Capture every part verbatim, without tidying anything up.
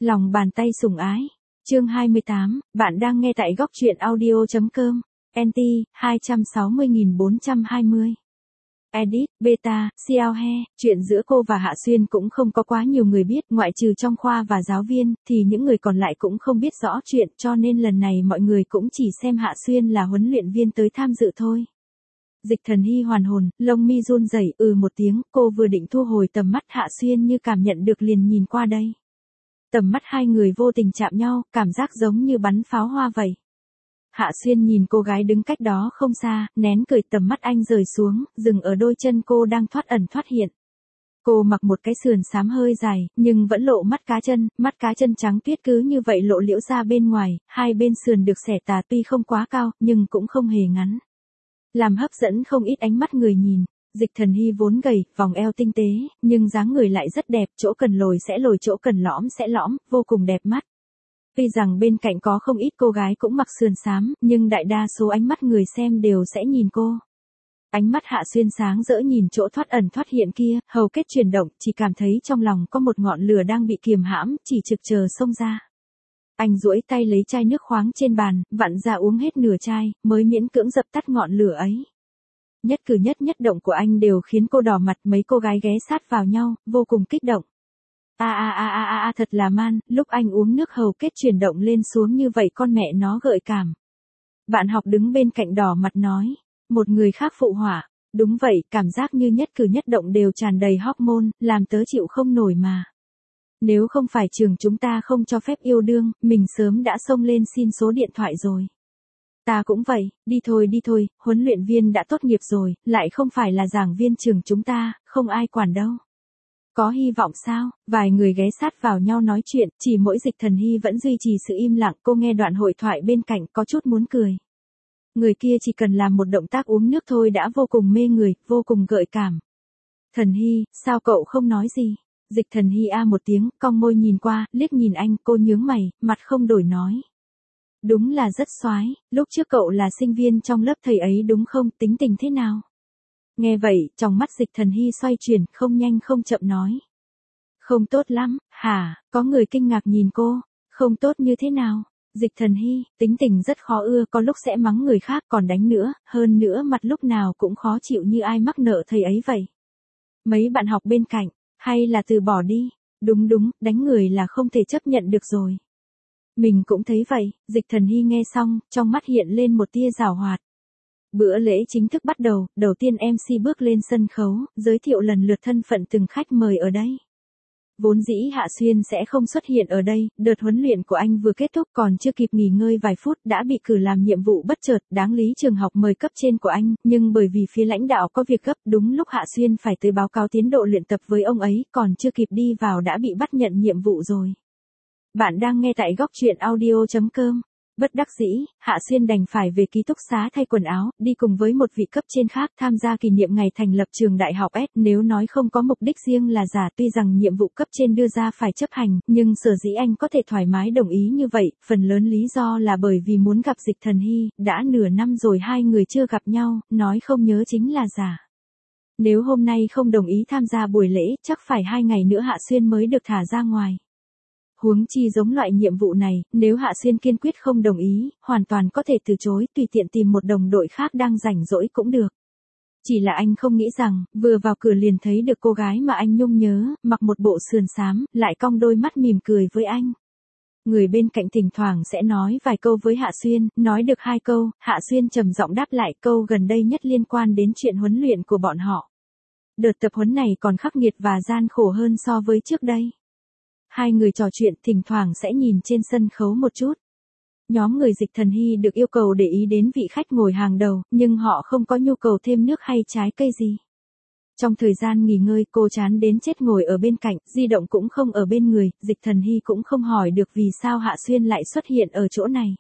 Lòng bàn tay sủng ái. Chương hai mươi tám, bạn đang nghe tại góc truyện audio.com. en tê, hai trăm sáu mươi nghìn bốn trăm hai mươi. Edit, Beta, Xiaohe, chuyện giữa cô và Hạ Xuyên cũng không có quá nhiều người biết, ngoại trừ trong khoa và giáo viên, thì những người còn lại cũng không biết rõ chuyện, cho nên lần này mọi người cũng chỉ xem Hạ Xuyên là huấn luyện viên tới tham dự thôi. Dịch Thần Hy hoàn hồn, lông mi run rẩy, ừ một tiếng, cô vừa định thu hồi tầm mắt, Hạ Xuyên như cảm nhận được liền nhìn qua đây. Tầm mắt hai người vô tình chạm nhau, cảm giác giống như bắn pháo hoa vậy. Hạ Xuyên nhìn cô gái đứng cách đó không xa, nén cười, tầm mắt anh rời xuống, dừng ở đôi chân cô đang thoát ẩn thoát hiện. Cô mặc một cái sườn xám hơi dài, nhưng vẫn lộ mắt cá chân, mắt cá chân trắng tuyết cứ như vậy lộ liễu ra bên ngoài, hai bên sườn được xẻ tà tuy không quá cao, nhưng cũng không hề ngắn. Làm hấp dẫn không ít ánh mắt người nhìn. Dịch Thần Hy vốn gầy, vòng eo tinh tế, nhưng dáng người lại rất đẹp, chỗ cần lồi sẽ lồi, chỗ cần lõm sẽ lõm, vô cùng đẹp mắt. Tuy rằng bên cạnh có không ít cô gái cũng mặc sườn xám, nhưng đại đa số ánh mắt người xem đều sẽ nhìn cô. Ánh mắt Hạ Xuyên sáng rỡ nhìn chỗ thoát ẩn thoát hiện kia, hầu kết chuyển động, chỉ cảm thấy trong lòng có một ngọn lửa đang bị kiềm hãm, chỉ trực chờ xông ra. Anh duỗi tay lấy chai nước khoáng trên bàn, vặn ra uống hết nửa chai, mới miễn cưỡng dập tắt ngọn lửa ấy. Nhất cử nhất nhất động của anh đều khiến cô đỏ mặt, mấy cô gái ghé sát vào nhau, vô cùng kích động. A a a a a a thật là man, lúc anh uống nước hầu kết chuyển động lên xuống như vậy con mẹ nó gợi cảm. Bạn học đứng bên cạnh đỏ mặt nói, một người khác phụ họa, đúng vậy, cảm giác như nhất cử nhất động đều tràn đầy hormone, làm tớ chịu không nổi mà. Nếu không phải trường chúng ta không cho phép yêu đương, mình sớm đã xông lên xin số điện thoại rồi. Ta cũng vậy, đi thôi đi thôi, huấn luyện viên đã tốt nghiệp rồi, lại không phải là giảng viên trường chúng ta, không ai quản đâu. Có hy vọng sao? Vài người ghé sát vào nhau nói chuyện, chỉ mỗi Dịch Thần Hy vẫn duy trì sự im lặng, cô nghe đoạn hội thoại bên cạnh, có chút muốn cười. Người kia chỉ cần làm một động tác uống nước thôi đã vô cùng mê người, vô cùng gợi cảm. Thần Hy, sao cậu không nói gì? Dịch Thần Hy a một tiếng, cong môi nhìn qua, liếc nhìn anh, cô nhướng mày, mặt không đổi nói. Đúng là rất xoái, lúc trước cậu là sinh viên trong lớp thầy ấy đúng không, tính tình thế nào? Nghe vậy, trong mắt Dịch Thần Hy xoay chuyển, không nhanh không chậm nói. Không tốt lắm, hả, có người kinh ngạc nhìn cô, không tốt như thế nào? Dịch Thần Hy, tính tình rất khó ưa, có lúc sẽ mắng người khác còn đánh nữa, hơn nữa mặt lúc nào cũng khó chịu như ai mắc nợ thầy ấy vậy. Mấy bạn học bên cạnh, hay là từ bỏ đi, đúng đúng, đánh người là không thể chấp nhận được rồi. Mình cũng thấy vậy, Dịch Thần Hy nghe xong, trong mắt hiện lên một tia giảo hoạt. Bữa lễ chính thức bắt đầu, đầu tiên em xê bước lên sân khấu, giới thiệu lần lượt thân phận từng khách mời ở đây. Vốn dĩ Hạ Xuyên sẽ không xuất hiện ở đây, đợt huấn luyện của anh vừa kết thúc còn chưa kịp nghỉ ngơi vài phút đã bị cử làm nhiệm vụ bất chợt, đáng lý trường học mời cấp trên của anh, nhưng bởi vì phía lãnh đạo có việc gấp, đúng lúc Hạ Xuyên phải tới báo cáo tiến độ luyện tập với ông ấy, còn chưa kịp đi vào đã bị bắt nhận nhiệm vụ rồi. Bạn đang nghe tại góc truyện audio.com. Bất đắc dĩ, Hạ Xuyên đành phải về ký túc xá thay quần áo, đi cùng với một vị cấp trên khác tham gia kỷ niệm ngày thành lập trường đại học S. Nếu nói không có mục đích riêng là giả, tuy rằng nhiệm vụ cấp trên đưa ra phải chấp hành, nhưng sở dĩ anh có thể thoải mái đồng ý như vậy, phần lớn lý do là bởi vì muốn gặp Dịch Thần Hy, đã nửa năm rồi hai người chưa gặp nhau, nói không nhớ chính là giả. Nếu hôm nay không đồng ý tham gia buổi lễ, chắc phải hai ngày nữa Hạ Xuyên mới được thả ra ngoài. Huống chi giống loại nhiệm vụ này, nếu Hạ Xuyên kiên quyết không đồng ý, hoàn toàn có thể từ chối, tùy tiện tìm một đồng đội khác đang rảnh rỗi cũng được. Chỉ là anh không nghĩ rằng, vừa vào cửa liền thấy được cô gái mà anh nhung nhớ, mặc một bộ sườn xám, lại cong đôi mắt mỉm cười với anh. Người bên cạnh thỉnh thoảng sẽ nói vài câu với Hạ Xuyên, nói được hai câu, Hạ Xuyên trầm giọng đáp lại câu gần đây nhất liên quan đến chuyện huấn luyện của bọn họ. Đợt tập huấn này còn khắc nghiệt và gian khổ hơn so với trước đây. Hai người trò chuyện, thỉnh thoảng sẽ nhìn trên sân khấu một chút. Nhóm người Dịch Thần Hy được yêu cầu để ý đến vị khách ngồi hàng đầu, nhưng họ không có nhu cầu thêm nước hay trái cây gì. Trong thời gian nghỉ ngơi, cô chán đến chết ngồi ở bên cạnh, di động cũng không ở bên người, Dịch Thần Hy cũng không hỏi được vì sao Hạ Xuyên lại xuất hiện ở chỗ này.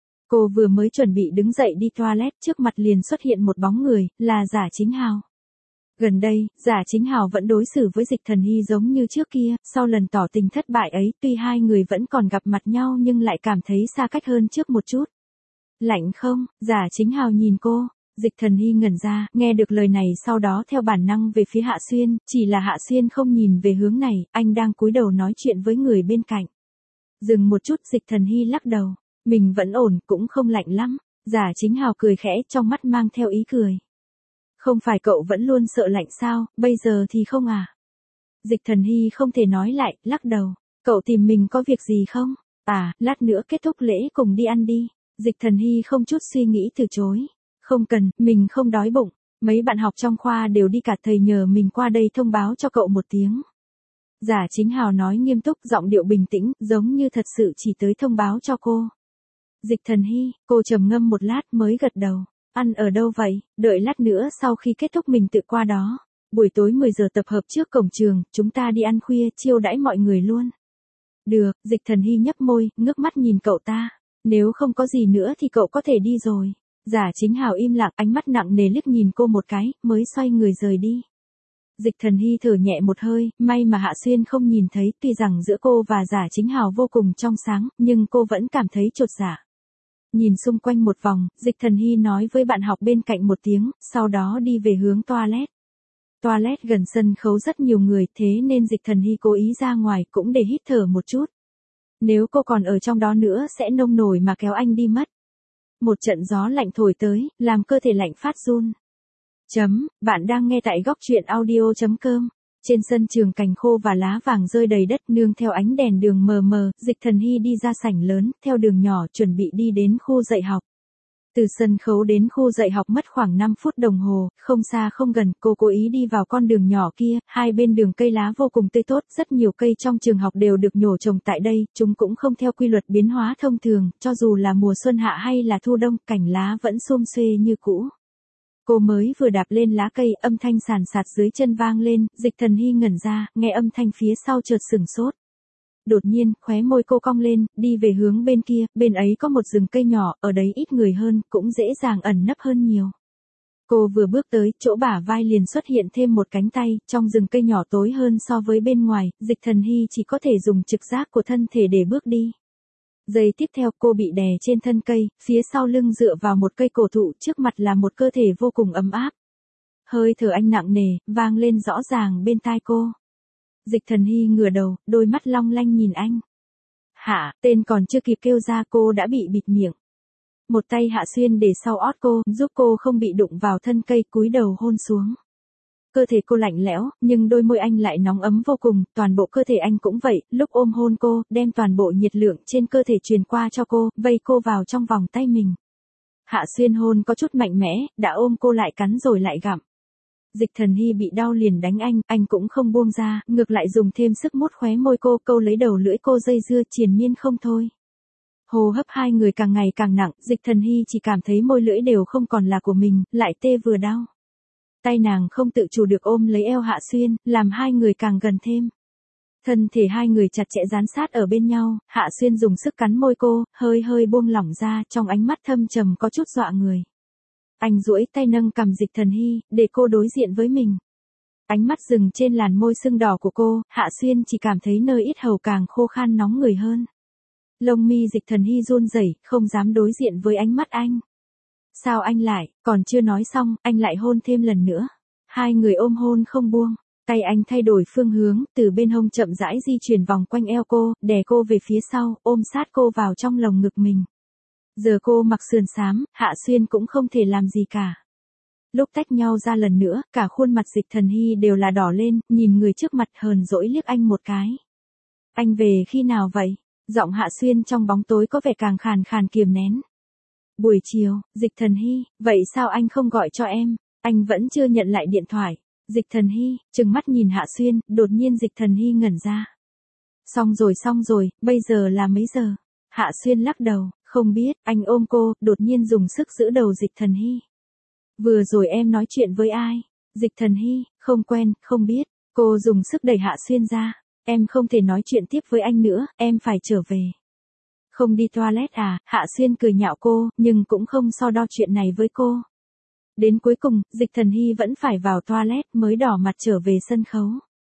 Cô vừa mới chuẩn bị đứng dậy đi toilet, trước mặt liền xuất hiện một bóng người, là Giả Chính Hào. Gần đây, Giả Chính Hào vẫn đối xử với Dịch Thần Hy giống như trước kia, sau lần tỏ tình thất bại ấy, tuy hai người vẫn còn gặp mặt nhau nhưng lại cảm thấy xa cách hơn trước một chút. Lạnh không? Giả Chính Hào nhìn cô. Dịch Thần Hy ngẩn ra, nghe được lời này sau đó theo bản năng về phía Hạ Xuyên, chỉ là Hạ Xuyên không nhìn về hướng này, anh đang cúi đầu nói chuyện với người bên cạnh. Dừng một chút, Dịch Thần Hy lắc đầu. Mình vẫn ổn, cũng không lạnh lắm. Giả Chính Hào cười khẽ, trong mắt mang theo ý cười. Không phải cậu vẫn luôn sợ lạnh sao, bây giờ thì không à? Dịch Thần Hy không thể nói lại, lắc đầu. Cậu tìm mình có việc gì không? À, lát nữa kết thúc lễ cùng đi ăn đi. Dịch Thần Hy không chút suy nghĩ từ chối. Không cần, mình không đói bụng. Mấy bạn học trong khoa đều đi cả, thầy nhờ mình qua đây thông báo cho cậu một tiếng. Giả Chính Hào nói nghiêm túc, giọng điệu bình tĩnh, giống như thật sự chỉ tới thông báo cho cô. Dịch Thần Hy, cô trầm ngâm một lát mới gật đầu. Ăn ở đâu vậy? Đợi lát nữa sau khi kết thúc mình tự qua đó. Buổi tối mười giờ tập hợp trước cổng trường, chúng ta đi ăn khuya, chiêu đãi mọi người luôn. Được, Dịch Thần Hy nhấp môi, ngước mắt nhìn cậu ta. Nếu không có gì nữa thì cậu có thể đi rồi. Giả Chính Hào im lặng, ánh mắt nặng nề liếc nhìn cô một cái, mới xoay người rời đi. Dịch Thần Hy thở nhẹ một hơi, may mà Hạ Xuyên không nhìn thấy, tuy rằng giữa cô và Giả Chính Hào vô cùng trong sáng, nhưng cô vẫn cảm thấy chột dạ. Nhìn xung quanh một vòng, Dịch Thần Hy nói với bạn học bên cạnh một tiếng, sau đó đi về hướng toilet. Toilet gần sân khấu rất nhiều người, thế nên Dịch Thần Hy cố ý ra ngoài cũng để hít thở một chút. Nếu cô còn ở trong đó nữa sẽ nông nổi mà kéo anh đi mất. Một trận gió lạnh thổi tới, làm cơ thể lạnh phát run. Chấm, bạn đang nghe tại góc truyện audio.com. Trên sân trường cành khô và lá vàng rơi đầy đất, nương theo ánh đèn đường mờ mờ, Dịch Thần Hy đi ra sảnh lớn, theo đường nhỏ chuẩn bị đi đến khu dạy học. Từ sân khấu đến khu dạy học mất khoảng năm phút đồng hồ, không xa không gần, cô cố ý đi vào con đường nhỏ kia, hai bên đường cây lá vô cùng tươi tốt, rất nhiều cây trong trường học đều được nhổ trồng tại đây, chúng cũng không theo quy luật biến hóa thông thường, cho dù là mùa xuân hạ hay là thu đông, cành lá vẫn xum xuê như cũ. Cô mới vừa đạp lên lá cây, âm thanh sàn sạt dưới chân vang lên, Dịch Thần Hy ngẩn ra, nghe âm thanh phía sau chợt sửng sốt. Đột nhiên, khóe môi cô cong lên, đi về hướng bên kia, bên ấy có một rừng cây nhỏ, ở đấy ít người hơn, cũng dễ dàng ẩn nấp hơn nhiều. Cô vừa bước tới, chỗ bả vai liền xuất hiện thêm một cánh tay, trong rừng cây nhỏ tối hơn so với bên ngoài, Dịch Thần Hy chỉ có thể dùng trực giác của thân thể để bước đi. Giây tiếp theo cô bị đè trên thân cây, phía sau lưng dựa vào một cây cổ thụ, trước mặt là một cơ thể vô cùng ấm áp. Hơi thở anh nặng nề, vang lên rõ ràng bên tai cô. Dịch Thần Hy ngửa đầu, đôi mắt long lanh nhìn anh. Hạ, tên còn chưa kịp kêu ra cô đã bị bịt miệng. Một tay Hạ Xuyên để sau ót cô, giúp cô không bị đụng vào thân cây, cúi đầu hôn xuống. Cơ thể cô lạnh lẽo, nhưng đôi môi anh lại nóng ấm vô cùng, toàn bộ cơ thể anh cũng vậy, lúc ôm hôn cô, đem toàn bộ nhiệt lượng trên cơ thể truyền qua cho cô, vây cô vào trong vòng tay mình. Hạ Xuyên hôn có chút mạnh mẽ, đã ôm cô lại cắn rồi lại gặm. Dịch Thần Hy bị đau liền đánh anh, anh cũng không buông ra, ngược lại dùng thêm sức mút khóe môi cô, câu lấy đầu lưỡi cô dây dưa triền miên không thôi. Hô hấp hai người càng ngày càng nặng, Dịch Thần Hy chỉ cảm thấy môi lưỡi đều không còn là của mình, lại tê vừa đau. Tay nàng không tự chủ được ôm lấy eo Hạ Xuyên, làm hai người càng gần thêm. Thân thể hai người chặt chẽ dán sát ở bên nhau, Hạ Xuyên dùng sức cắn môi cô, hơi hơi buông lỏng ra, trong ánh mắt thâm trầm có chút dọa người. Anh duỗi tay nâng cằm Dịch Thần Hy, để cô đối diện với mình. Ánh mắt dừng trên làn môi sưng đỏ của cô, Hạ Xuyên chỉ cảm thấy nơi yết hầu càng khô khan nóng người hơn. Lông mi Dịch Thần Hy run rẩy, không dám đối diện với ánh mắt anh. Sao anh lại, còn chưa nói xong, anh lại hôn thêm lần nữa. Hai người ôm hôn không buông, tay anh thay đổi phương hướng, từ bên hông chậm rãi di chuyển vòng quanh eo cô, đè cô về phía sau, ôm sát cô vào trong lồng ngực mình. Giờ cô mặc sườn xám, Hạ Xuyên cũng không thể làm gì cả. Lúc tách nhau ra lần nữa, cả khuôn mặt Dịch Thần Hy đều là đỏ lên, nhìn người trước mặt hờn dỗi liếc anh một cái. Anh về khi nào vậy? Giọng Hạ Xuyên trong bóng tối có vẻ càng khàn khàn kiềm nén. Buổi chiều, Dịch Thần Hy, vậy sao anh không gọi cho em? Anh vẫn chưa nhận lại điện thoại. Dịch Thần Hy, trừng mắt nhìn Hạ Xuyên, đột nhiên Dịch Thần Hy ngẩn ra. Xong rồi xong rồi, bây giờ là mấy giờ? Hạ Xuyên lắc đầu, không biết, anh ôm cô, đột nhiên dùng sức giữ đầu Dịch Thần Hy. Vừa rồi em nói chuyện với ai? Dịch Thần Hy, không quen, không biết. Cô dùng sức đẩy Hạ Xuyên ra. Em không thể nói chuyện tiếp với anh nữa, em phải trở về. Không đi toilet à? Hạ Xuyên cười nhạo cô, nhưng cũng không so đo chuyện này với cô. Đến cuối cùng, Dịch Thần Hy vẫn phải vào toilet mới đỏ mặt trở về sân khấu.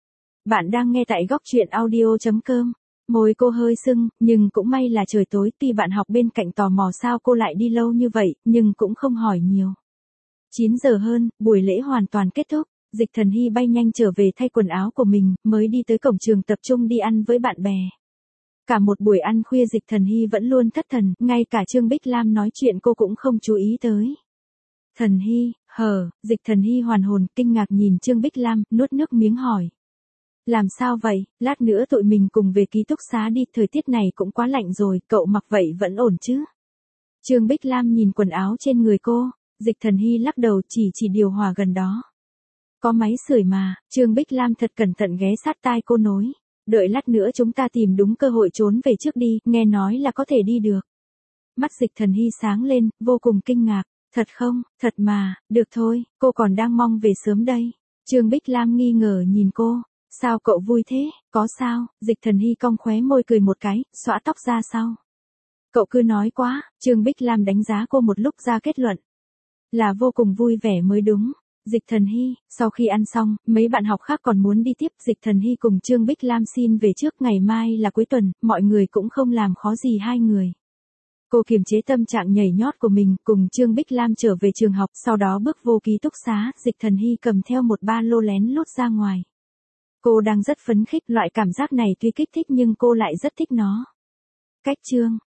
Bạn đang nghe tại góc truyện audio.com. Môi cô hơi sưng, nhưng cũng may là trời tối, tuy bạn học bên cạnh tò mò sao cô lại đi lâu như vậy, nhưng cũng không hỏi nhiều. chín giờ hơn, buổi lễ hoàn toàn kết thúc, Dịch Thần Hy bay nhanh trở về thay quần áo của mình, mới đi tới cổng trường tập trung đi ăn với bạn bè. Cả một buổi ăn khuya Dịch Thần Hy vẫn luôn thất thần, ngay cả Trương Bích Lam nói chuyện cô cũng không chú ý tới. Thần Hy, hờ, Dịch Thần Hy hoàn hồn, kinh ngạc nhìn Trương Bích Lam, nuốt nước miếng hỏi. Làm sao vậy, lát nữa tụi mình cùng về ký túc xá đi, thời tiết này cũng quá lạnh rồi, cậu mặc vậy vẫn ổn chứ? Trương Bích Lam nhìn quần áo trên người cô, Dịch Thần Hy lắc đầu, chỉ chỉ điều hòa gần đó. Có máy sưởi mà, Trương Bích Lam thật cẩn thận ghé sát tai cô nói. Đợi lát nữa chúng ta tìm đúng cơ hội trốn về trước đi, nghe nói là có thể đi được. Mắt Dịch Thần Hy sáng lên, vô cùng kinh ngạc. Thật không, thật mà, được thôi, cô còn đang mong về sớm đây. Trương Bích Lam nghi ngờ nhìn cô. Sao cậu vui thế, có sao? Dịch Thần Hy cong khóe môi cười một cái, xõa tóc ra sau. Cậu cứ nói quá, Trương Bích Lam đánh giá cô một lúc ra kết luận. Là vô cùng vui vẻ mới đúng. Dịch Thần Hy, sau khi ăn xong, mấy bạn học khác còn muốn đi tiếp. Dịch Thần Hy cùng Trương Bích Lam xin về trước, ngày mai là cuối tuần, mọi người cũng không làm khó gì hai người. Cô kiềm chế tâm trạng nhảy nhót của mình, cùng Trương Bích Lam trở về trường học, sau đó bước vô ký túc xá. Dịch Thần Hy cầm theo một ba lô lén lút ra ngoài. Cô đang rất phấn khích, loại cảm giác này tuy kích thích nhưng cô lại rất thích nó. Cách chương